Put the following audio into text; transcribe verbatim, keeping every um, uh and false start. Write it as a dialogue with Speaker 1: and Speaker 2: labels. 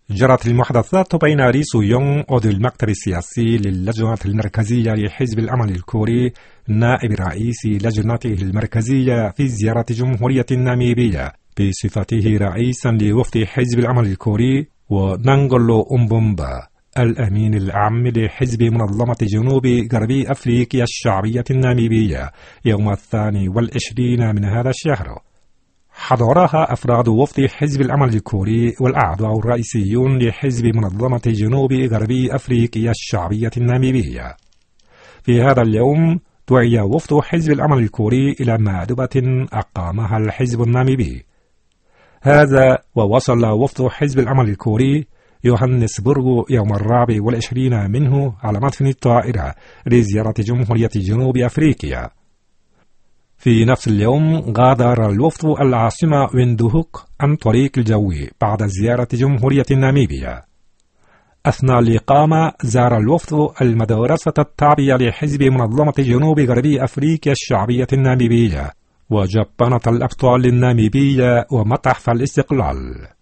Speaker 1: جرت المحادثات بين ري سو يونغ عضو المكتب السياسي للجنة المركزية لحزب الأمل الكوري نائب رئيس لجنته المركزية في زيارة جمهورية ناميبيا بصفته رئيسا لوفد حزب الأمل الكوري، ونانغولو أمبومبا الأمين العام لحزب منظمة جنوب غربي أفريقيا الشعبية الناميبية يوم الثاني والعشرين من هذا الشهر. حضرها أفراد وفد حزب الأمل الكوري والأعضاء الرئيسيون لحزب منظمة جنوب غربي أفريقيا الشعبية الناميبية. في هذا اليوم دعي وفد حزب الأمل الكوري إلى مأدبة أقامها الحزب الناميبي. هذا ووصل وفد حزب الأمل الكوري يوهانسبورغ يوم الرابع والعشرين منه على متن الطائرة لزيارة جمهورية جنوب أفريقيا. في نفس اليوم غادر الوفد العاصمة ويندهوك عن طريق الجو بعد زيارة جمهورية ناميبيا. أثناء الإقامة زار الوفد المدرسة التابعة لحزب منظمة جنوب غربي أفريقيا الشعبية الناميبية وجبانة الأبطال الناميبية ومتحف الاستقلال.